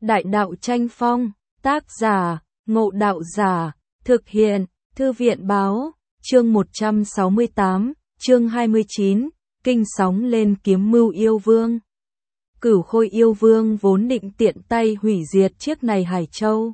Đại đạo tranh phong, tác giả, Ngộ Đạo Giả, thực hiện, Thư viện báo, chương 168, chương 29, kinh sóng lên kiếm mưu yêu vương. Cửu Khôi yêu vương vốn định tiện tay hủy diệt chiếc này Hải Châu.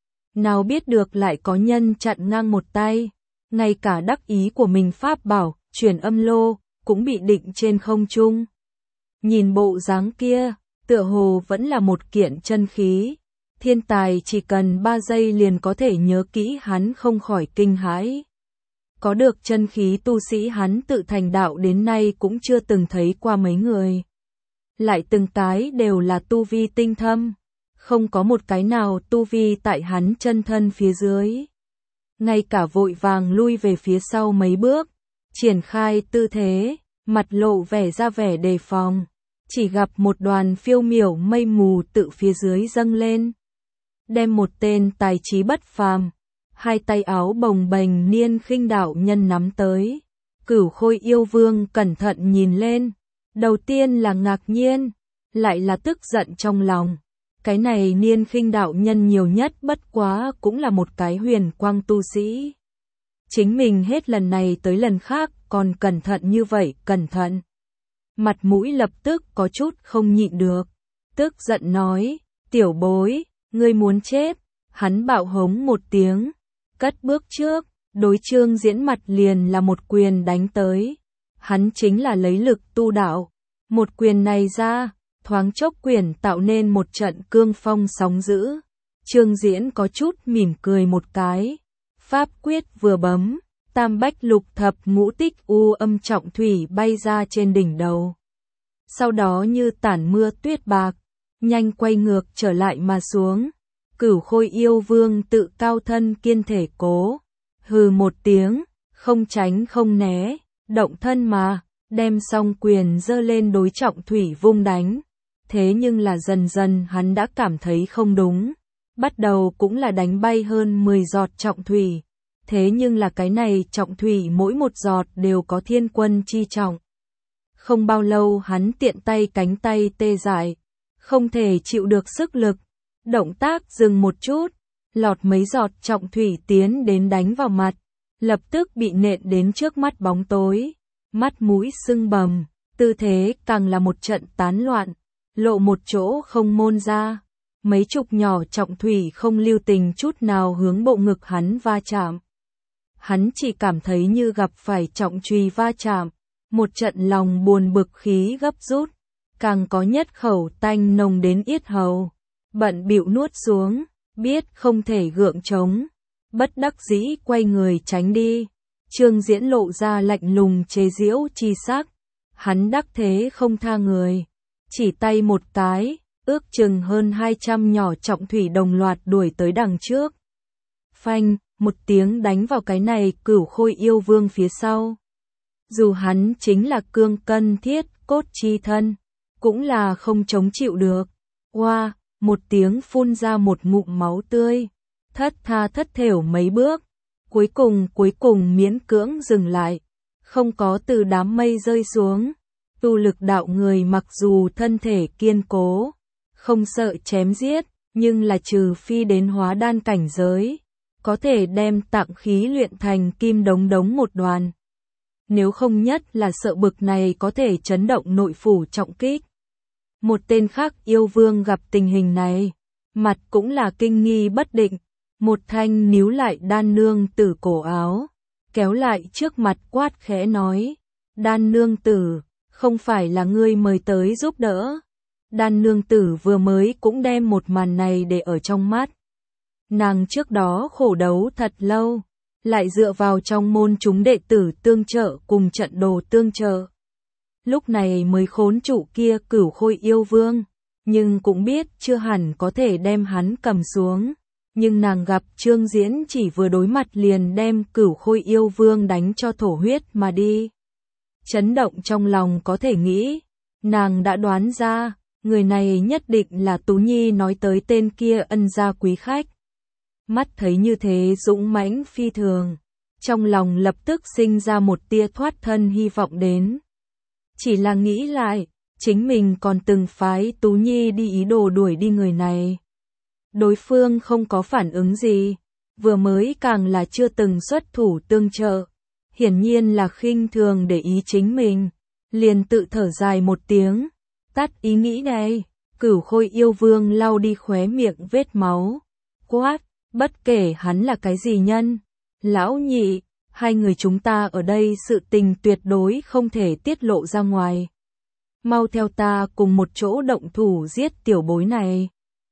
Nào biết được lại có nhân chặn ngang một tay, ngay cả đắc ý của mình pháp bảo, truyền âm lô, cũng bị định trên không trung. Nhìn bộ dáng kia, tựa hồ vẫn là một kiện chân khí. Thiên tài chỉ cần 3 giây liền có thể nhớ kỹ hắn không khỏi kinh hãi. Có được chân khí tu sĩ hắn tự thành đạo đến nay cũng chưa từng thấy qua mấy người. Lại từng cái đều là tu vi tinh thâm, không có một cái nào tu vi tại hắn chân thân phía dưới. Ngay cả vội vàng lui về phía sau mấy bước, triển khai tư thế, mặt lộ vẻ ra vẻ đề phòng. Chỉ gặp một đoàn phiêu miểu mây mù tự phía dưới dâng lên. Đem một tên tài trí bất phàm, hai tay áo bồng bềnh niên khinh đạo nhân nắm tới. Cửu Khôi yêu vương cẩn thận nhìn lên. Đầu tiên là ngạc nhiên, lại là tức giận trong lòng. Cái này niên khinh đạo nhân nhiều nhất bất quá cũng là một cái huyền quang tu sĩ. Chính mình hết lần này tới lần khác còn cẩn thận như vậy, cẩn thận. Mặt mũi lập tức có chút không nhịn được. Tức giận nói, tiểu bối, ngươi muốn chết. Hắn bạo hống một tiếng, cất bước trước, đối Trương Diễn mặt liền là một quyền đánh tới. Hắn chính là lấy lực tu đạo. Một quyền này ra, thoáng chốc quyền tạo nên một trận cương phong sóng dữ. Trương Diễn có chút mỉm cười một cái. Pháp quyết vừa bấm, tam bách lục thập ngũ tích u âm trọng thủy bay ra trên đỉnh đầu. Sau đó như tản mưa tuyết bạc, nhanh quay ngược trở lại mà xuống. Cửu Khôi yêu vương tự cao thân kiên thể cố. Hừ một tiếng, không tránh không né, động thân mà, đem song quyền giơ lên đối trọng thủy vung đánh. Thế nhưng là dần dần hắn đã cảm thấy không đúng. Bắt đầu cũng là đánh bay hơn 10 giọt trọng thủy. Thế nhưng là cái này trọng thủy mỗi một giọt đều có thiên quân chi trọng. Không bao lâu hắn tiện tay cánh tay tê dại, không thể chịu được sức lực. Động tác dừng một chút, lọt mấy giọt trọng thủy tiến đến đánh vào mặt, lập tức bị nện đến trước mắt bóng tối, mắt mũi sưng bầm, tư thế càng là một trận tán loạn, lộ một chỗ không môn ra. Mấy chục nhỏ trọng thủy không lưu tình chút nào hướng bộ ngực hắn va chạm. Hắn chỉ cảm thấy như gặp phải trọng truy va chạm, một trận lòng buồn bực khí gấp rút, càng có nhất khẩu tanh nồng đến yết hầu. Bận bịu nuốt xuống, biết không thể gượng chống, bất đắc dĩ quay người tránh đi. Trương Diễn lộ ra lạnh lùng chế giễu chi sắc, hắn đắc thế không tha người, chỉ tay một cái, ước chừng hơn 200 nhỏ trọng thủy đồng loạt đuổi tới đằng trước. Phanh, một tiếng đánh vào cái này Cửu Khôi yêu vương phía sau. Dù hắn chính là cương cân thiết cốt chi thân, cũng là không chống chịu được. Oa, một tiếng phun ra một ngụm máu tươi, thất tha thất thểu mấy bước, cuối cùng miễn cưỡng dừng lại, không có từ đám mây rơi xuống. Tu lực đạo người mặc dù thân thể kiên cố, không sợ chém giết, nhưng là trừ phi đến hóa đan cảnh giới, có thể đem tạng khí luyện thành kim đống đống một đoàn. Nếu không nhất là sợ bực này có thể chấn động nội phủ trọng kích. Một tên khác yêu vương gặp tình hình này, mặt cũng là kinh nghi bất định, một thanh níu lại đan nương tử cổ áo, kéo lại trước mặt quát khẽ nói, đan nương tử, không phải là ngươi mời tới giúp đỡ. Đan nương tử vừa mới cũng đem một màn này để ở trong mắt. Nàng trước đó khổ đấu thật lâu, lại dựa vào trong môn chúng đệ tử tương trợ cùng trận đồ tương trợ. Lúc này mới khốn trụ kia Cửu Khôi yêu vương, nhưng cũng biết chưa hẳn có thể đem hắn cầm xuống. Nhưng nàng gặp Trương Diễn chỉ vừa đối mặt liền đem Cửu Khôi yêu vương đánh cho thổ huyết mà đi. Chấn động trong lòng có thể nghĩ, nàng đã đoán ra, người này nhất định là Tú Nhi nói tới tên kia ân gia quý khách. Mắt thấy như thế dũng mãnh phi thường, trong lòng lập tức sinh ra một tia thoát thân hy vọng đến. Chỉ là nghĩ lại, chính mình còn từng phái Tú Nhi đi ý đồ đuổi đi người này, Đối phương không có phản ứng gì, vừa mới càng là chưa từng xuất thủ tương trợ, hiển nhiên là khinh thường để ý chính mình, liền tự thở dài một tiếng, tắt ý nghĩ này. Cửu Khôi yêu vương lau đi khóe miệng vết máu, quát, bất kể hắn là cái gì nhân, lão nhị, hai người chúng ta ở đây sự tình tuyệt đối không thể tiết lộ ra ngoài. Mau theo ta cùng một chỗ động thủ giết tiểu bối này.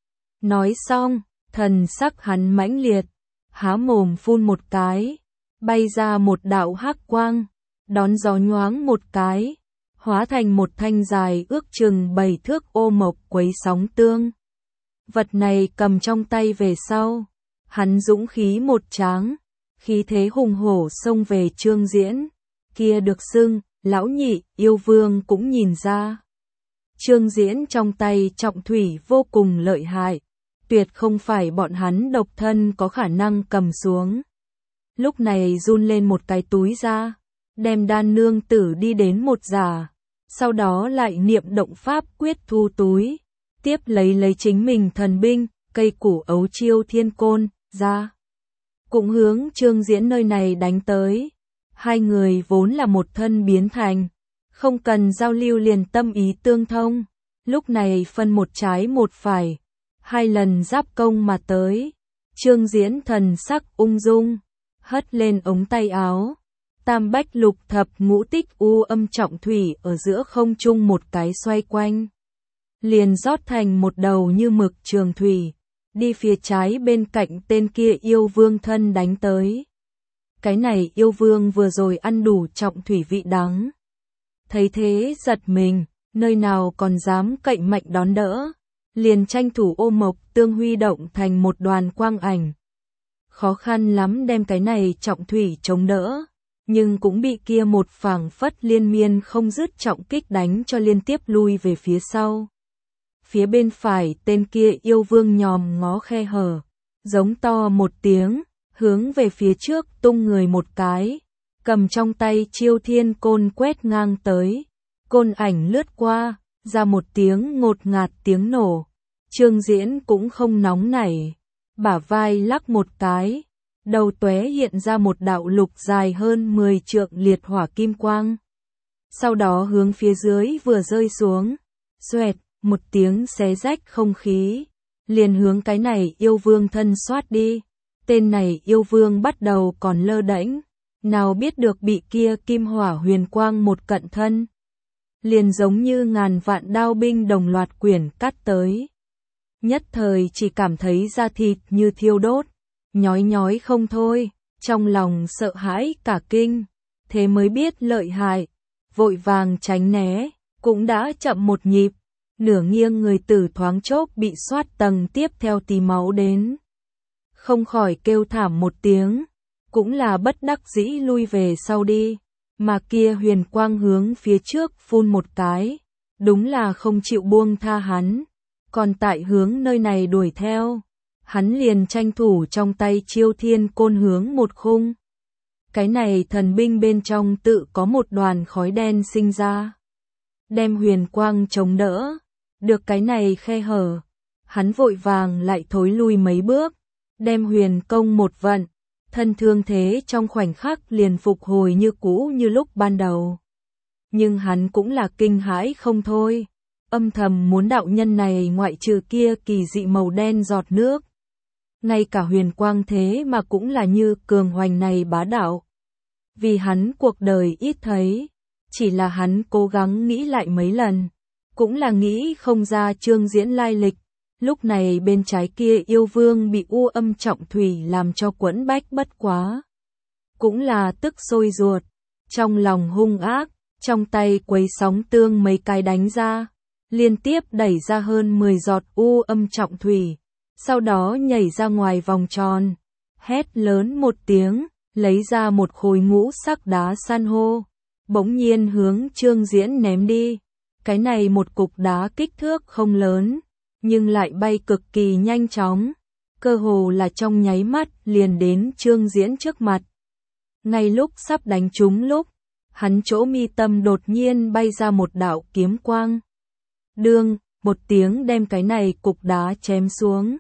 Nói xong, thần sắc hắn mãnh liệt, há mồm phun một cái, bay ra một đạo hắc quang, đón gió nhoáng một cái, hóa thành một thanh dài ước chừng 7 thước ô mộc quấy sóng tương. Vật này cầm trong tay về sau, hắn dũng khí một tráng, khí thế hùng hổ xông về Trương Diễn, kia được xưng, lão nhị, yêu vương cũng nhìn ra. Trương Diễn trong tay trọng thủy vô cùng lợi hại, tuyệt không phải bọn hắn độc thân có khả năng cầm xuống. Lúc này run lên một cái túi ra, đem đan nương tử đi đến một giả, sau đó lại niệm động pháp quyết thu túi, tiếp lấy chính mình thần binh, cây củ ấu chiêu thiên côn, ra. Cũng hướng Trương Diễn nơi này đánh tới. Hai người vốn là một thân biến thành, không cần giao lưu liền tâm ý tương thông, lúc này phân một trái một phải, hai lần giáp công mà tới. Trương Diễn thần sắc ung dung, hất lên ống tay áo, tam bách lục thập ngũ tích u âm trọng thủy ở giữa không trung một cái xoay quanh, liền rót thành một đầu như mực trường thủy, đi phía trái bên cạnh tên kia yêu vương thân đánh tới. Cái này yêu vương vừa rồi ăn đủ trọng thủy vị đắng, thấy thế giật mình, nơi nào còn dám cậy mạnh đón đỡ, liền tranh thủ ô mộc tương huy động thành một đoàn quang ảnh. Khó khăn lắm đem cái này trọng thủy chống đỡ, nhưng cũng bị kia một phảng phất liên miên không dứt trọng kích đánh cho liên tiếp lui về phía sau. Phía bên phải tên kia yêu vương nhòm ngó khe hở, giống to một tiếng, hướng về phía trước tung người một cái, cầm trong tay chiêu thiên côn quét ngang tới, côn ảnh lướt qua, ra một tiếng ngột ngạt tiếng nổ. Trương Diễn cũng không nóng nảy, bả vai lắc một cái, đầu tóe hiện ra một đạo lục dài hơn 10 trượng liệt hỏa kim quang. Sau đó hướng phía dưới vừa rơi xuống, xoẹt, một tiếng xé rách không khí, liền hướng cái này yêu vương thân xoát đi. Tên này yêu vương bắt đầu còn lơ đễnh, nào biết được bị kia kim hỏa huyền quang một cận thân, liền giống như ngàn vạn đao binh đồng loạt quyển cắt tới. Nhất thời chỉ cảm thấy da thịt như thiêu đốt, nhói nhói không thôi, trong lòng sợ hãi cả kinh, thế mới biết lợi hại, vội vàng tránh né, cũng đã chậm một nhịp, nửa nghiêng người tử thoáng chốc bị xoát tầng tiếp theo tí máu đến. Không khỏi kêu thảm một tiếng, cũng là bất đắc dĩ lui về sau đi, mà kia huyền quang hướng phía trước phun một cái, đúng là không chịu buông tha hắn, còn tại hướng nơi này đuổi theo, hắn liền tranh thủ trong tay chiêu thiên côn hướng một khung. Cái này thần binh bên trong tự có một đoàn khói đen sinh ra, đem huyền quang chống đỡ, được cái này khe hở, hắn vội vàng lại thối lui mấy bước, đem huyền công một vận, thân thương thế trong khoảnh khắc liền phục hồi như cũ như lúc ban đầu. Nhưng hắn cũng là kinh hãi không thôi, âm thầm muốn đạo nhân này ngoại trừ kia kỳ dị màu đen giọt nước, ngay cả huyền quang thế mà cũng là như cường hoành này bá đạo. Vì hắn cuộc đời ít thấy, chỉ là hắn cố gắng nghĩ lại mấy lần, cũng là nghĩ không ra Trương Diễn lai lịch. Lúc này bên trái kia yêu vương bị u âm trọng thủy làm cho quẫn bách bất quá, cũng là tức sôi ruột, trong lòng hung ác, trong tay quấy sóng tương mấy cái đánh ra, liên tiếp đẩy ra hơn 10 giọt u âm trọng thủy, sau đó nhảy ra ngoài vòng tròn, hét lớn một tiếng, lấy ra một khối ngũ sắc đá san hô, bỗng nhiên hướng Trương Diễn ném đi. Cái này một cục đá kích thước không lớn, nhưng lại bay cực kỳ nhanh chóng, cơ hồ là trong nháy mắt liền đến Trương Diễn trước mặt. Ngay lúc sắp đánh trúng lúc, hắn chỗ mi tâm đột nhiên bay ra một đạo kiếm quang. Đương, một tiếng đem cái này cục đá chém xuống.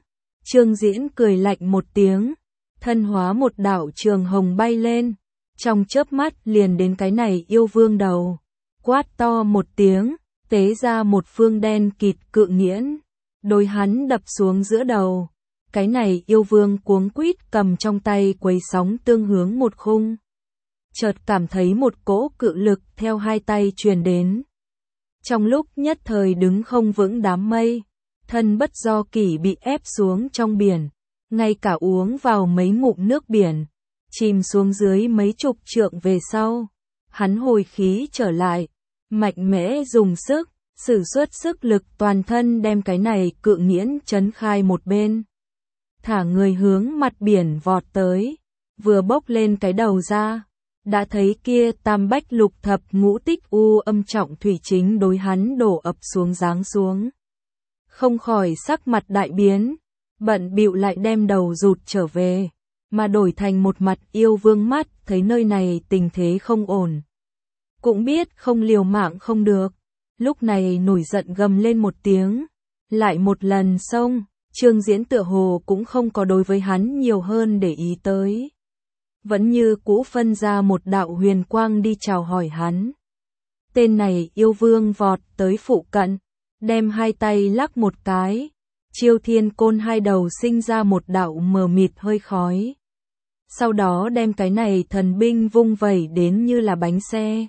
Trương Diễn cười lạnh một tiếng, thân hóa một đạo trường hồng bay lên, trong chớp mắt liền đến cái này yêu vương đầu, quát to một tiếng, tế ra một phương đen kịt cự nghiễn, đối hắn đập xuống giữa đầu. Cái này yêu vương cuống quýt cầm trong tay quấy sóng tương hướng một khung. Chợt cảm thấy một cỗ cự lực theo hai tay truyền đến. Trong lúc nhất thời đứng không vững đám mây, thân bất do kỷ bị ép xuống trong biển, ngay cả uống vào mấy ngụm nước biển, chìm xuống dưới mấy chục trượng về sau. Hắn hồi khí trở lại, mạnh mẽ dùng sức, sử xuất sức lực toàn thân đem cái này cự nghiễn chấn khai một bên. Thả người hướng mặt biển vọt tới, vừa bốc lên cái đầu ra, đã thấy kia tam bách lục thập ngũ tích u âm trọng thủy chính đối hắn đổ ập xuống giáng xuống. Không khỏi sắc mặt đại biến, bận bịu lại đem đầu rụt trở về, mà đổi thành một mặt yêu vương mắt, thấy nơi này tình thế không ổn. Cũng biết không liều mạng không được, lúc này nổi giận gầm lên một tiếng, lại một lần xông. Trương Diễn tựa hồ cũng không có đối với hắn nhiều hơn để ý tới. Vẫn như cũ phân ra một đạo huyền quang đi chào hỏi hắn. Tên này yêu vương vọt tới phụ cận, đem hai tay lắc một cái, chiêu thiên côn hai đầu sinh ra một đạo mờ mịt hơi khói. Sau đó đem cái này thần binh vung vẩy đến như là bánh xe.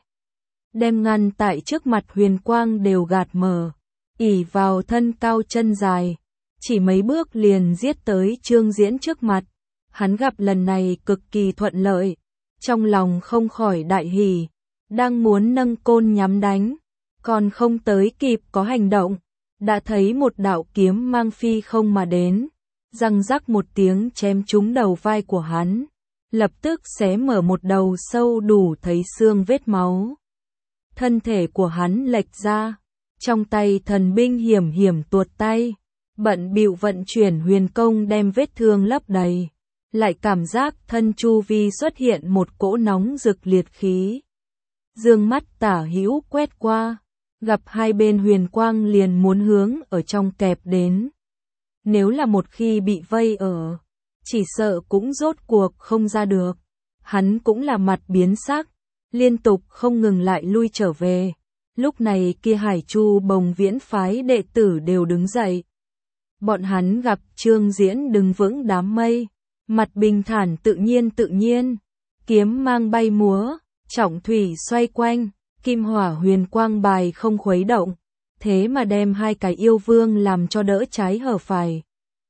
Đem ngăn tại trước mặt huyền quang đều gạt mờ, ỉ vào thân cao chân dài. Chỉ mấy bước liền giết tới Trương Diễn trước mặt, hắn gặp lần này cực kỳ thuận lợi, trong lòng không khỏi đại hỉ, đang muốn nâng côn nhắm đánh, còn không tới kịp có hành động, đã thấy một đạo kiếm mang phi không mà đến, răng rắc một tiếng chém trúng đầu vai của hắn, lập tức xé mở một đầu sâu đủ thấy xương vết máu. Thân thể của hắn lệch ra, trong tay thần binh hiểm hiểm tuột tay. Bận bịu vận chuyển huyền công đem vết thương lấp đầy, lại cảm giác thân chu vi xuất hiện một cỗ nóng rực liệt khí. Dương mắt tả hữu quét qua, gặp hai bên huyền quang liền muốn hướng ở trong kẹp đến. Nếu là một khi bị vây ở, chỉ sợ cũng rốt cuộc không ra được. Hắn cũng là mặt biến sắc, liên tục không ngừng lại lui trở về. Lúc này kia Hải Chu Bồng Viễn phái đệ tử đều đứng dậy. Bọn hắn gặp Trương Diễn đứng vững đám mây, mặt bình thản tự nhiên, kiếm mang bay múa, trọng thủy xoay quanh, kim hỏa huyền quang bài không khuấy động, thế mà đem hai cái yêu vương làm cho đỡ trái hở phải.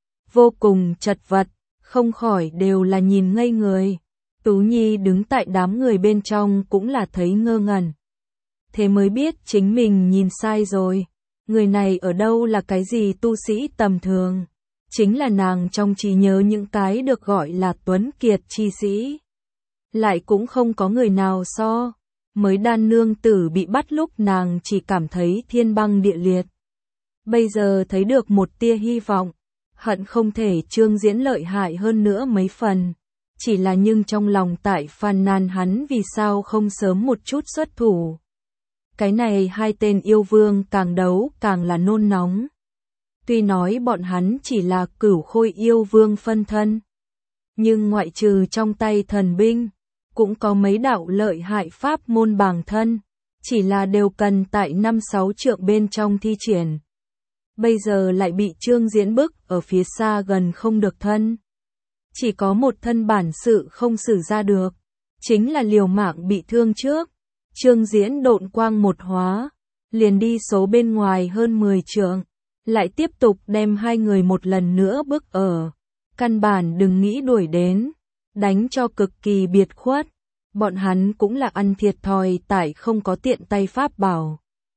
Vô cùng chật vật, không khỏi đều là nhìn ngây người. Tú Nhi đứng tại đám người bên trong cũng là thấy ngơ ngẩn. Thế mới biết chính mình nhìn sai rồi. Người này ở đâu là cái gì tu sĩ tầm thường, chính là nàng trong trí nhớ những cái được gọi là tuấn kiệt chi sĩ. Lại cũng không có người nào so, mới đan nương tử bị bắt lúc nàng chỉ cảm thấy thiên băng địa liệt. Bây giờ thấy được một tia hy vọng, hận không thể Trương Diễn lợi hại hơn nữa mấy phần. Chỉ là nhưng trong lòng tại phàn nàn hắn vì sao không sớm một chút xuất thủ. Cái này hai tên yêu vương càng đấu càng là nôn nóng. Tuy nói bọn hắn chỉ là cửu khôi yêu vương phân thân, nhưng ngoại trừ trong tay thần binh, cũng có mấy đạo lợi hại pháp môn bàng thân, chỉ là đều cần tại 5-6 trượng bên trong thi triển. Bây giờ lại bị Trương Diễn bức ở phía xa gần không được thân. Chỉ có một thân bản sự không sử ra được, chính là liều mạng bị thương trước. Trương Diễn độn quang một hóa, liền đi số bên ngoài hơn 10 trượng, lại tiếp tục đem hai người một lần nữa bức ở. Căn bản đừng nghĩ đuổi đến, đánh cho cực kỳ biệt khuất. Bọn hắn cũng là ăn thiệt thòi tại không có tiện tay pháp bảo.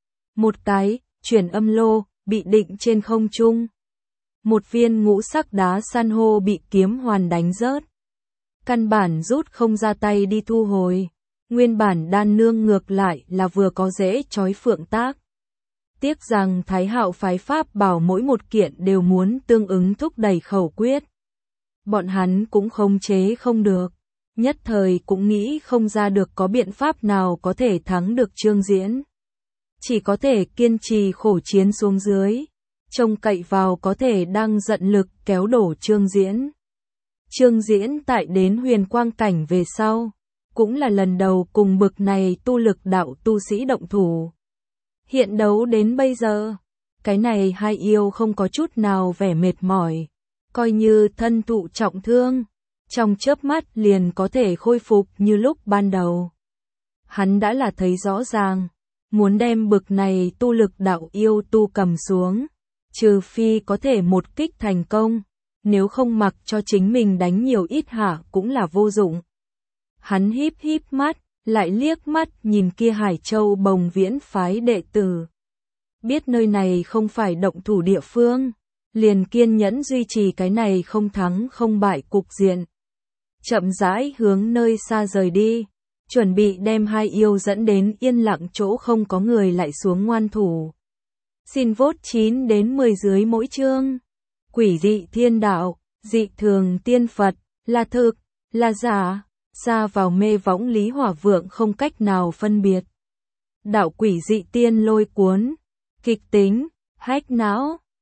Một cái, chuyển âm lô, bị định trên không trung. Một viên ngũ sắc đá san hô bị kiếm hoàn đánh rớt. Căn bản rút không ra tay đi thu hồi. Nguyên bản đan nương ngược lại là vừa có dễ chói phượng tác. Tiếc rằng Thái Hạo phái pháp bảo mỗi một kiện đều muốn tương ứng thúc đẩy khẩu quyết. Bọn hắn cũng khống chế không được. Nhất thời cũng nghĩ không ra được có biện pháp nào có thể thắng được Trương Diễn. Chỉ có thể kiên trì khổ chiến xuống dưới. trông cậy vào có thể đang giận lực kéo đổ Trương Diễn. Trương Diễn tại đến huyền quang cảnh về sau, cũng là lần đầu cùng bực này tu lực đạo tu sĩ động thủ. Hiện đấu đến bây giờ, cái này hai yêu không có chút nào vẻ mệt mỏi, coi như thân thụ trọng thương, trong chớp mắt liền có thể khôi phục như lúc ban đầu. Hắn đã là thấy rõ ràng, muốn đem bực này tu lực đạo yêu tu cầm xuống, trừ phi có thể một kích thành công, nếu không mặc cho chính mình đánh nhiều ít hạ cũng là vô dụng. Hắn híp híp mắt, lại liếc mắt nhìn kia Hải Châu Bồng Viễn phái đệ tử. Biết nơi này không phải động thủ địa phương, liền kiên nhẫn duy trì cái này không thắng không bại cục diện. Chậm rãi hướng nơi xa rời đi, chuẩn bị đem hai yêu dẫn đến yên lặng chỗ không có người lại xuống ngoan thủ. Xin vote 9 đến 10 dưới mỗi chương. Quỷ dị thiên đạo, dị thường tiên Phật, là thực, là giả, xa vào mê võng Lý Hỏa Vượng không cách nào phân biệt. Đạo quỷ dị tiên lôi cuốn, kịch tính, hách não.